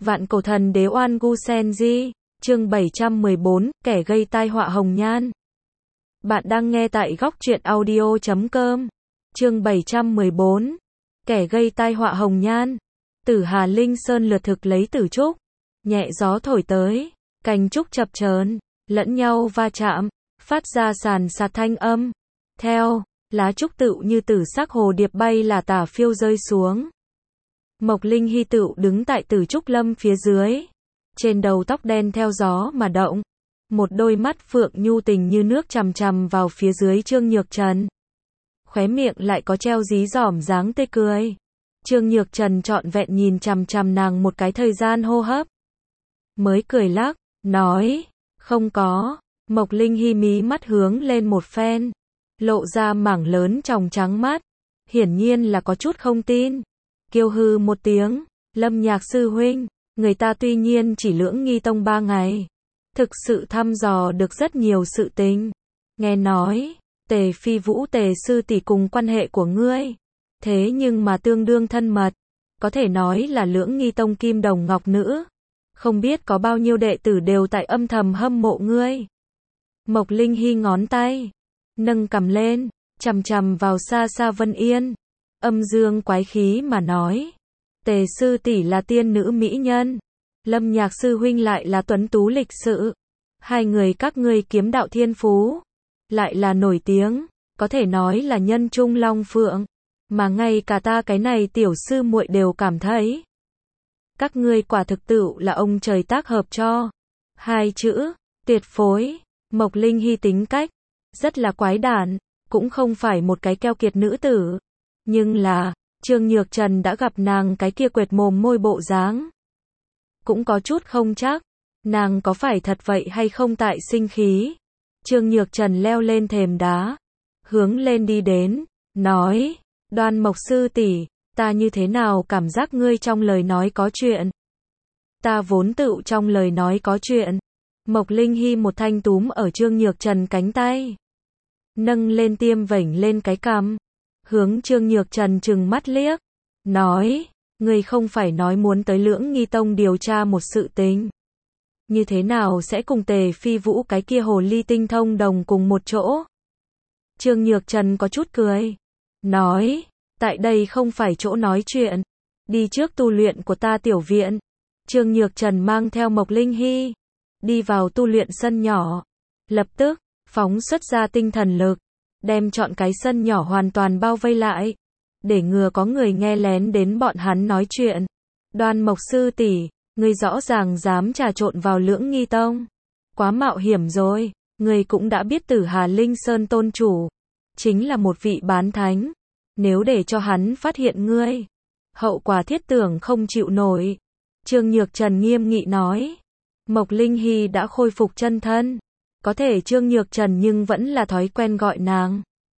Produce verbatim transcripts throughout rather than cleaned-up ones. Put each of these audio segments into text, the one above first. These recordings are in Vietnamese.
Vạn cổ thần đế oan gu sen di, chương bảy trăm mười bốn, kẻ gây tai họa hồng nhan. Bạn đang nghe tại góc truyện audio chấm com. Chương bảy trăm mười bốn, kẻ gây tai họa hồng nhan. Tử Hà Linh Sơn lượt thực lấy tử trúc, nhẹ gió thổi tới, cành trúc chập chờn, lẫn nhau va chạm, phát ra sàn sạt thanh âm. Theo, lá trúc tựu như tử sắc hồ điệp bay là tả phiêu rơi xuống. Mộc Linh Hy tựu đứng tại tử trúc lâm phía dưới, trên đầu tóc đen theo gió mà động, một đôi mắt phượng nhu tình như nước chằm chằm vào phía dưới Trương Nhược Trần. Khóe miệng lại có treo dí dỏm dáng tươi cười. Trương Nhược Trần trọn vẹn nhìn chằm chằm nàng một cái thời gian hô hấp, mới cười lắc, nói, không có. Mộc Linh Hy mí mắt hướng lên một phen, lộ ra mảng lớn tròng trắng mắt, hiển nhiên là có chút không tin. Kiêu hư một tiếng, Lâm Nhạc sư huynh, người ta tuy nhiên chỉ lưỡng nghi tông ba ngày, thực sự thăm dò được rất nhiều sự tình. Nghe nói, Tề Phi Vũ Tề sư tỷ cùng quan hệ của ngươi, thế nhưng mà tương đương thân mật, có thể nói là lưỡng nghi tông kim đồng ngọc nữ. Không biết có bao nhiêu đệ tử đều tại âm thầm hâm mộ ngươi. Mộc Linh Hy ngón tay, nâng cầm lên, chằm chằm vào xa xa Vân Yên. Âm dương quái khí mà nói, Tề sư tỷ là tiên nữ mỹ nhân, Lâm Nhạc sư huynh lại là tuấn tú lịch sự. Hai người các ngươi kiếm đạo thiên phú, lại là nổi tiếng, có thể nói là nhân trung long phượng, mà ngay cả ta cái này tiểu sư muội đều cảm thấy các ngươi quả thực tựu là ông trời tác hợp cho. Hai chữ, tuyệt phối. Mộc Linh Hy tính cách rất là quái đản, cũng không phải một cái keo kiệt nữ tử, nhưng là Trương Nhược Trần đã gặp nàng cái kia quệt mồm môi bộ dáng, cũng có chút không chắc, nàng có phải thật vậy hay không tại sinh khí. Trương Nhược Trần leo lên thềm đá, hướng lên đi đến, nói, Đoan Mộc sư tỷ, ta như thế nào cảm giác ngươi trong lời nói có chuyện. Ta vốn tựu trong lời nói có chuyện. Mộc Linh Hy một thanh túm ở Trương Nhược Trần cánh tay, nâng lên tiêm vểnh lên cái cằm, hướng Trương Nhược Trần trừng mắt liếc, nói, ngươi không phải nói muốn tới lưỡng nghi tông điều tra một sự tình, như thế nào sẽ cùng Tề Phi Vũ cái kia hồ ly tinh thông đồng cùng một chỗ. Trương Nhược Trần có chút cười, nói, tại đây không phải chỗ nói chuyện, đi trước tu luyện của ta tiểu viện. Trương Nhược Trần mang theo Mộc Linh Hy, đi vào tu luyện sân nhỏ, lập tức, phóng xuất ra tinh thần lực, đem trọn cái sân nhỏ hoàn toàn bao vây lại, để ngừa có người nghe lén đến bọn hắn nói chuyện. Đoan Mộc sư tỷ, ngươi rõ ràng dám trà trộn vào lưỡng nghi tông, quá mạo hiểm rồi. Ngươi cũng đã biết Tử Hà Linh Sơn tôn chủ chính là một vị bán thánh, nếu để cho hắn phát hiện ngươi, hậu quả thiết tưởng không chịu nổi. Trương Nhược Trần nghiêm nghị nói. Mộc Linh Hy đã khôi phục chân thân, có thể Trương Nhược Trần nhưng vẫn là thói quen gọi nàng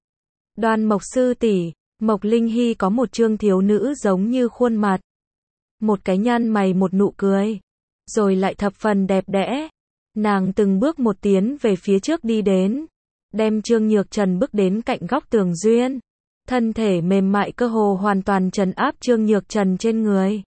Đoan Mộc sư tỷ. Mộc Linh Hy có một trương thiếu nữ giống như khuôn mặt, một cái nhăn mày một nụ cười, rồi lại thập phần đẹp đẽ. Nàng từng bước một tiến về phía trước đi đến, đem Trương Nhược Trần bước đến cạnh góc tường duyên, thân thể mềm mại cơ hồ hoàn toàn trấn áp Trương Nhược Trần trên người.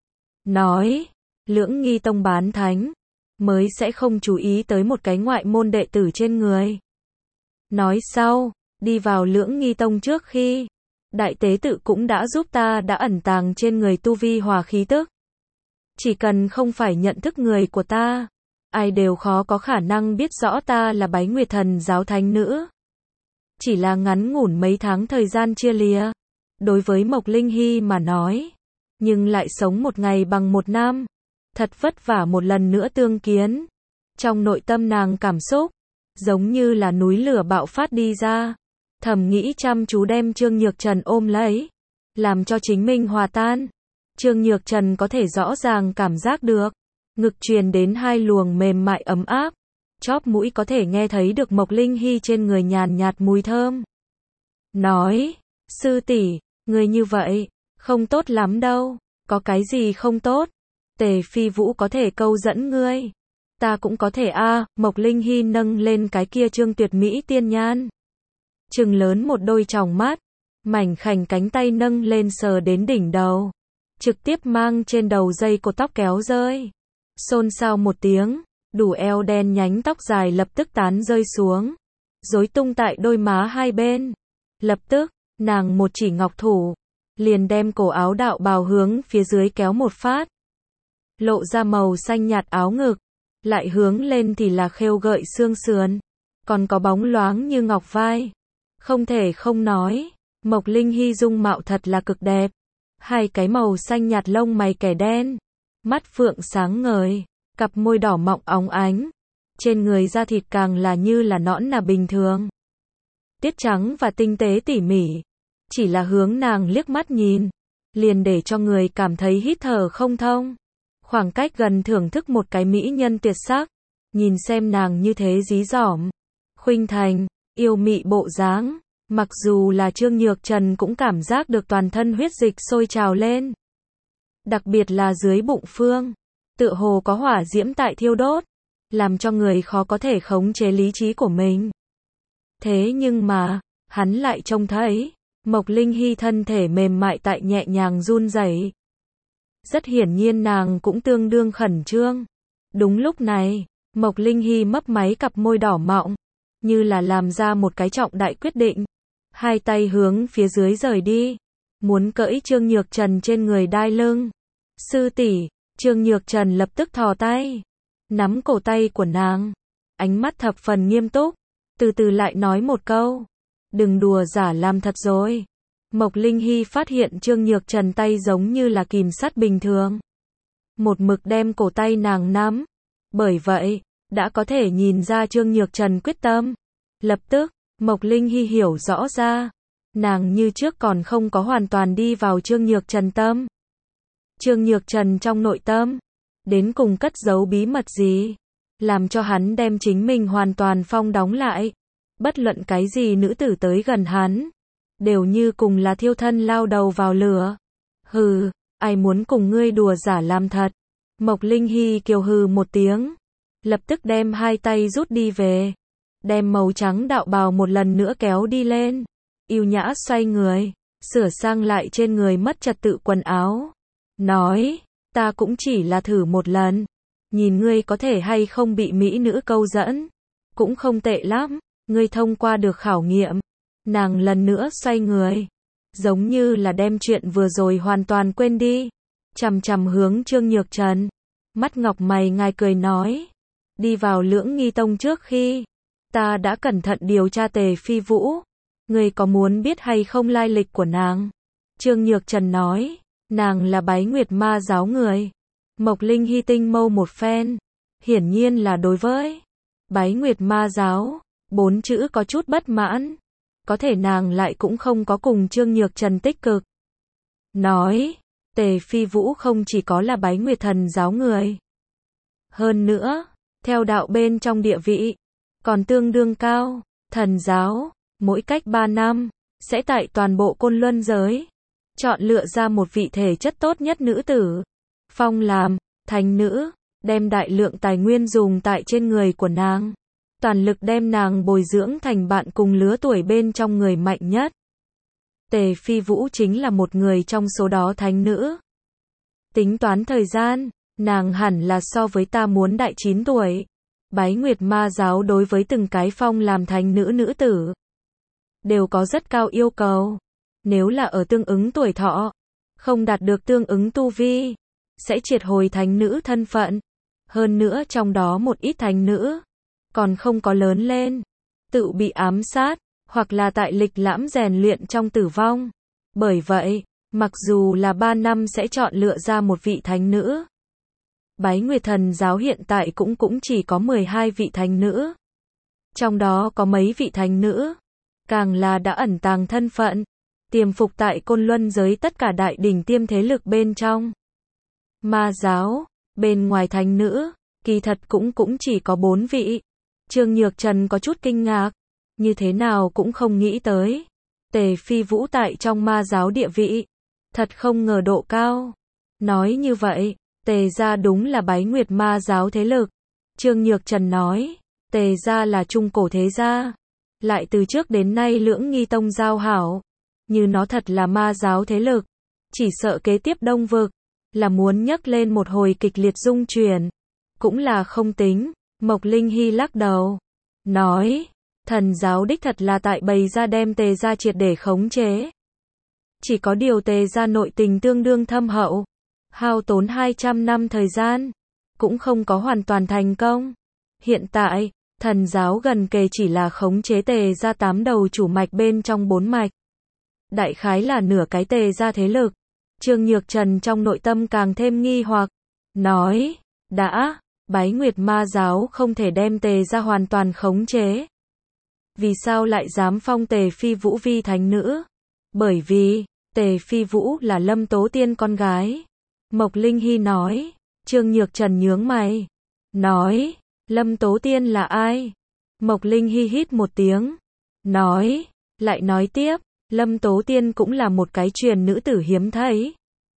Nói, lưỡng nghi tông bán thánh, mới sẽ không chú ý tới một cái ngoại môn đệ tử trên người. Nói sau, đi vào lưỡng nghi tông trước khi, đại tế tự cũng đã giúp ta đã ẩn tàng trên người tu vi hòa khí tức. Chỉ cần không phải nhận thức người của ta, ai đều khó có khả năng biết rõ ta là Bái Nguyệt Thần giáo thánh nữ. Chỉ là ngắn ngủn mấy tháng thời gian chia lìa, đối với Mộc Linh Hy mà nói, nhưng lại sống một ngày bằng một năm, thật vất vả một lần nữa tương kiến. Trong nội tâm nàng cảm xúc, giống như là núi lửa bạo phát đi ra, thầm nghĩ chăm chú đem Trương Nhược Trần ôm lấy, làm cho chính mình hòa tan. Trương Nhược Trần có thể rõ ràng cảm giác được, ngực truyền đến hai luồng mềm mại ấm áp, chóp mũi có thể nghe thấy được Mộc Linh Hy trên người nhàn nhạt mùi thơm. Nói, sư tỷ, người như vậy, không tốt lắm đâu. Có cái gì không tốt? Tề Phi Vũ có thể câu dẫn ngươi, ta cũng có thể a. À. Mộc Linh Hy nâng lên cái kia trương tuyệt mỹ tiên nhan, trừng lớn một đôi tròng mắt, mảnh khảnh cánh tay nâng lên sờ đến đỉnh đầu, trực tiếp mang trên đầu dây cột tóc kéo rơi. Xôn xao một tiếng, đủ eo đen nhánh tóc dài lập tức tán rơi xuống, rối tung tại đôi má hai bên. Lập tức, nàng một chỉ ngọc thủ, liền đem cổ áo đạo bào hướng phía dưới kéo một phát. Lộ ra màu xanh nhạt áo ngực, lại hướng lên thì là khêu gợi xương sườn, còn có bóng loáng như ngọc vai. Không thể không nói, Mộc Linh Hy dung mạo thật là cực đẹp. Hai cái màu xanh nhạt lông mày kẻ đen, mắt phượng sáng ngời, cặp môi đỏ mọng óng ánh. Trên người da thịt càng là như là nõn nà bình thường. Tiết trắng và tinh tế tỉ mỉ. Chỉ là hướng nàng liếc mắt nhìn, liền để cho người cảm thấy hít thở không thông. Khoảng cách gần thưởng thức một cái mỹ nhân tuyệt sắc, nhìn xem nàng như thế dí dỏm, khuynh thành, yêu mị bộ dáng, mặc dù là Trương Nhược Trần cũng cảm giác được toàn thân huyết dịch sôi trào lên. Đặc biệt là dưới bụng phương, tựa hồ có hỏa diễm tại thiêu đốt, làm cho người khó có thể khống chế lý trí của mình. Thế nhưng mà, hắn lại trông thấy, Mộc Linh Hy thân thể mềm mại tại nhẹ nhàng run rẩy. Rất hiển nhiên nàng cũng tương đương khẩn trương. Đúng lúc này, Mộc Linh Hy mấp máy cặp môi đỏ mọng, như là làm ra một cái trọng đại quyết định. Hai tay hướng phía dưới rời đi, muốn cởi Trương Nhược Trần trên người đai lưng. Sư tỷ, Trương Nhược Trần lập tức thò tay, nắm cổ tay của nàng, ánh mắt thập phần nghiêm túc, từ từ lại nói một câu. Đừng đùa giả làm thật rồi. Mộc Linh Hy phát hiện Trương Nhược Trần tay giống như là kìm sắt bình thường. Một mực đem cổ tay nàng nắm. Bởi vậy, đã có thể nhìn ra Trương Nhược Trần quyết tâm. Lập tức, Mộc Linh Hy hiểu rõ ra. Nàng như trước còn không có hoàn toàn đi vào Trương Nhược Trần tâm. Trương Nhược Trần trong nội tâm, đến cùng cất giấu bí mật gì, làm cho hắn đem chính mình hoàn toàn phong đóng lại. Bất luận cái gì nữ tử tới gần hắn, đều như cùng là thiêu thân lao đầu vào lửa. Hừ, ai muốn cùng ngươi đùa giả làm thật. Mộc Linh Hy kiều hừ một tiếng, lập tức đem hai tay rút đi về, đem màu trắng đạo bào một lần nữa kéo đi lên, yêu nhã xoay người, sửa sang lại trên người mất trật tự quần áo. Nói, ta cũng chỉ là thử một lần, nhìn ngươi có thể hay không bị mỹ nữ câu dẫn. Cũng không tệ lắm, ngươi thông qua được khảo nghiệm. Nàng lần nữa xoay người, giống như là đem chuyện vừa rồi hoàn toàn quên đi, chằm chằm hướng Trương Nhược Trần, mắt ngọc mày ngài cười nói, đi vào Lưỡng Nghi Tông trước khi, ta đã cẩn thận điều tra Tề Phi Vũ, ngươi có muốn biết hay không lai lịch của nàng? Trương Nhược Trần nói, nàng là Bái Nguyệt Ma giáo người. Mộc Linh Hy tinh mâu một phen, hiển nhiên là đối với Bái Nguyệt Ma giáo, bốn chữ có chút bất mãn. Có thể nàng lại cũng không có cùng Trương Nhược Trần tích cực. Nói, Tề Phi Vũ không chỉ có là Bái Nguyệt thần giáo người. Hơn nữa, theo đạo bên trong địa vị, còn tương đương cao. Thần giáo, mỗi cách ba năm, sẽ tại toàn bộ Côn Luân giới, chọn lựa ra một vị thể chất tốt nhất nữ tử. Phong làm, thánh nữ, đem đại lượng tài nguyên dùng tại trên người của nàng. Toàn lực đem nàng bồi dưỡng thành bạn cùng lứa tuổi bên trong người mạnh nhất. Tề Phi Vũ chính là một người trong số đó thánh nữ. Tính toán thời gian, nàng hẳn là so với ta muốn đại chín tuổi. Bái Nguyệt Ma giáo đối với từng cái phong làm thánh nữ nữ tử, đều có rất cao yêu cầu. Nếu là ở tương ứng tuổi thọ, không đạt được tương ứng tu vi, sẽ triệt hồi thánh nữ thân phận. Hơn nữa trong đó một ít thánh nữ, còn không có lớn lên, tự bị ám sát, hoặc là tại lịch lãm rèn luyện trong tử vong. Bởi vậy, mặc dù là ba năm sẽ chọn lựa ra một vị thánh nữ. Bái Nguyệt thần giáo hiện tại cũng cũng chỉ có mười hai vị thánh nữ. Trong đó có mấy vị thánh nữ, càng là đã ẩn tàng thân phận, tiềm phục tại Côn Luân giới tất cả đại đỉnh tiêm thế lực bên trong. Ma giáo, bên ngoài thánh nữ, kỳ thật cũng cũng chỉ có bốn vị. Trương Nhược Trần có chút kinh ngạc, như thế nào cũng không nghĩ tới. Tề Phi Vũ tại trong ma giáo địa vị, thật không ngờ độ cao. Nói như vậy, Tề gia đúng là Bái Nguyệt Ma giáo thế lực. Trương Nhược Trần nói, Tề gia là trung cổ thế gia, lại từ trước đến nay Lưỡng Nghi Tông giao hảo, như nó thật là ma giáo thế lực, Chỉ sợ kế tiếp Đông Vực, là muốn nhấc lên một hồi kịch liệt dung chuyển. Cũng là không tính, Mộc Linh Hy lắc đầu. Nói, thần giáo đích thật là tại bày ra đem Tề gia triệt để khống chế. Chỉ có điều Tề gia nội tình tương đương thâm hậu. Hao tốn hai trăm năm thời gian. Cũng không có hoàn toàn thành công. Hiện tại, thần giáo gần kề chỉ là khống chế Tề gia tám đầu chủ mạch bên trong bốn mạch. Đại khái là nửa cái Tề gia thế lực. Trương Nhược Trần trong nội tâm càng thêm nghi hoặc. Nói, đã, Bái Nguyệt Ma giáo không thể đem Tề gia hoàn toàn khống chế. Vì sao lại dám phong Tề Phi Vũ vi thánh nữ? Bởi vì, Tề Phi Vũ là Lâm Tố Tiên con gái. Mộc Linh Hy nói. Trương Nhược Trần nhướng mày. Nói, Lâm Tố Tiên là ai? Mộc Linh Hy hít một tiếng. Nói, lại nói tiếp, Lâm Tố Tiên cũng là một cái truyền nữ tử hiếm thấy.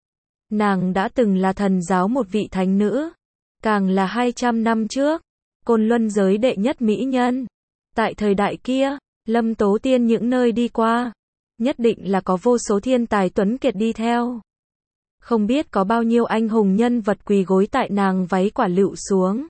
Nàng đã từng là thần giáo một vị thánh nữ. Càng là hai trăm năm trước, Côn Luân giới đệ nhất mỹ nhân. Tại thời đại kia, Lâm Tố Tiên những nơi đi qua, nhất định là có vô số thiên tài tuấn kiệt đi theo. Không biết có bao nhiêu anh hùng nhân vật quỳ gối tại nàng váy quả lựu xuống.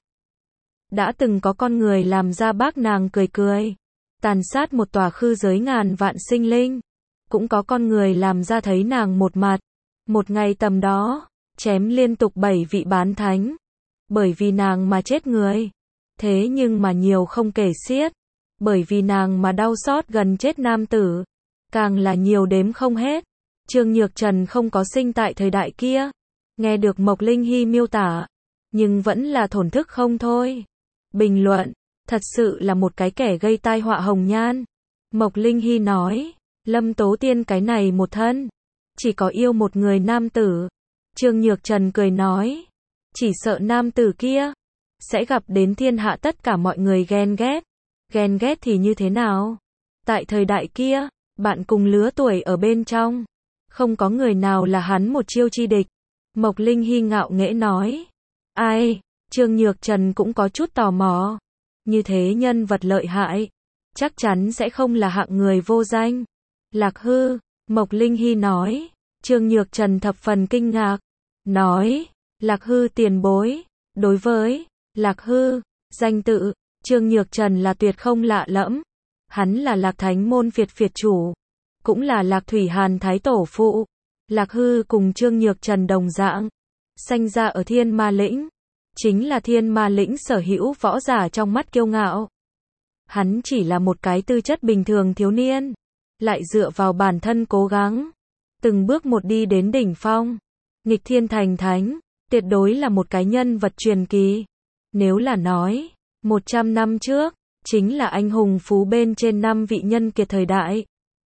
Đã từng có con người làm ra bác nàng cười cười, tàn sát một tòa khư giới ngàn vạn sinh linh. Cũng có con người làm ra thấy nàng một mặt. Một ngày tầm đó, chém liên tục bảy vị bán thánh. Bởi vì nàng mà chết người. Thế nhưng mà nhiều không kể xiết. Bởi vì nàng mà đau xót gần chết nam tử. Càng là nhiều đếm không hết. Trương Nhược Trần không có sinh tại thời đại kia. Nghe được Mộc Linh Hy miêu tả. Nhưng vẫn là thổn thức không thôi. Bình luận. Thật sự là một cái kẻ gây tai họa hồng nhan. Mộc Linh Hy nói. Lâm Tố Tiên cái này một thân. Chỉ có yêu một người nam tử. Trương Nhược Trần cười nói. Chỉ sợ nam tử kia sẽ gặp đến thiên hạ tất cả mọi người ghen ghét. Ghen ghét thì như thế nào? Tại thời đại kia, bạn cùng lứa tuổi ở bên trong. Không có người nào là hắn một chiêu chi địch. Mộc Linh Hy ngạo nghễ nói. Ai? Trương Nhược Trần cũng có chút tò mò. Như thế nhân vật lợi hại. Chắc chắn sẽ không là hạng người vô danh. Lạc Hư, Mộc Linh Hy nói. Trương Nhược Trần thập phần kinh ngạc. Nói. Lạc Hư tiền bối. Đối với Lạc Hư, danh tự, Trương Nhược Trần là tuyệt không lạ lẫm. Hắn là Lạc Thánh môn Việt Việt chủ. Cũng là Lạc Thủy Hàn Thái Tổ phụ. Lạc Hư cùng Trương Nhược Trần đồng dạng. Sanh ra ở Thiên Ma Lĩnh. Chính là Thiên Ma Lĩnh sở hữu võ giả trong mắt kiêu ngạo. Hắn chỉ là một cái tư chất bình thường thiếu niên. Lại dựa vào bản thân cố gắng. Từng bước một đi đến đỉnh phong. Nghịch thiên thành thánh. Tuyệt đối là một cái nhân vật truyền kỳ. Nếu là nói, một trăm năm trước, chính là anh hùng phú bên trên năm vị nhân kiệt thời đại.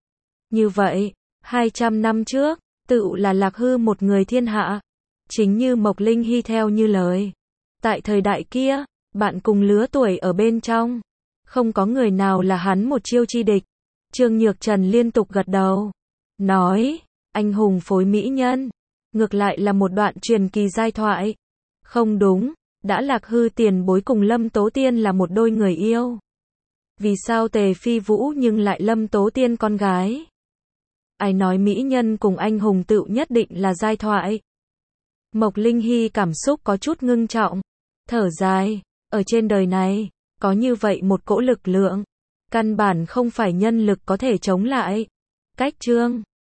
Như vậy, hai trăm năm trước, tự là Lạc Hư một người thiên hạ. Chính như Mộc Linh Hy theo như lời. Tại thời đại kia, bạn cùng lứa tuổi ở bên trong. Không có người nào là hắn một chiêu chi địch. Trương Nhược Trần liên tục gật đầu. Nói, anh hùng phối mỹ nhân. Ngược lại là một đoạn truyền kỳ giai thoại. Không đúng, đã Lạc Hư tiền bối cùng Lâm Tố Tiên là một đôi người yêu. Vì sao Tề Phi Vũ nhưng lại Lâm Tố Tiên con gái? Ai nói mỹ nhân cùng anh hùng tựu nhất định là giai thoại? Mộc Linh Hy cảm xúc có chút ngưng trọng. Thở dài, ở trên đời này, có như vậy một cỗ lực lượng. Căn bản không phải nhân lực có thể chống lại. Cách chương